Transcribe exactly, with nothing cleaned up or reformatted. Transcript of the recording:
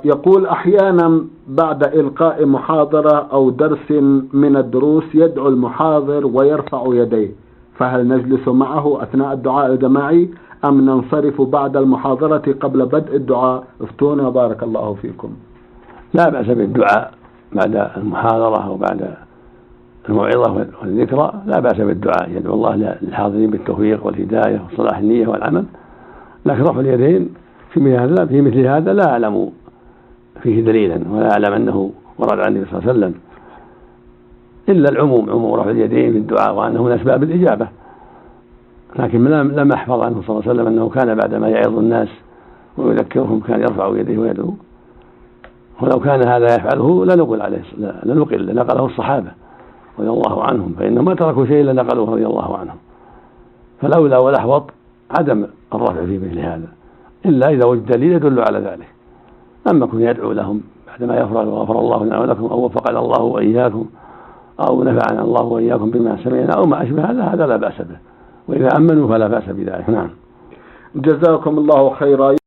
يقول أحيانا بعد إلقاء محاضرة أو درس من الدروس يدعو المحاضر ويرفع يديه، فهل نجلس معه أثناء الدعاء الجماعي أم ننصرف بعد المحاضرة قبل بدء الدعاء؟ افتونا بارك الله فيكم. لا بأس بالدعاء بعد المحاضرة أو بعد الموعظة والذكرى، لا بأس بالدعاء، يدعو الله للحاضرين بالتوفيق والهداية وصلاح النية والعمل، لكن رفع اليدين في مثل هذا في مثل هذا لا أعلم فيه دليلا، ولا أعلم أنه ورد عن النبي صلى الله عليه وسلم، إلا العموم، عموم رفع اليدين في الدعاء وأنه من أسباب الإجابة، لكن لم أحفظ عنه صلى الله عليه وسلم أنه كان بعدما يعظ الناس ويذكرهم كان يرفع يديه ويدعو، ولو كان هذا يفعله لنقل عليه لنقل لنقله الصحابة رضي الله عنهم، فإنهم ما تركوا شيء إلا نقلوه رضي الله عنهم، فالأولى والأحوط عدم الرفع في مثل هذا إلا إذا وجد دليل يدل على ذلك. أما كن يدعو لهم بعدما يفرغ وغفر الله لنا ولكم أو وفقنا الله وإياكم أو نفعنا الله وإياكم بما سمعنا أو ما أشبه هذا، هذا لا بأس به، وإذا أمنوا فلا بأس بذلك. نعم. جزاكم الله خيرا.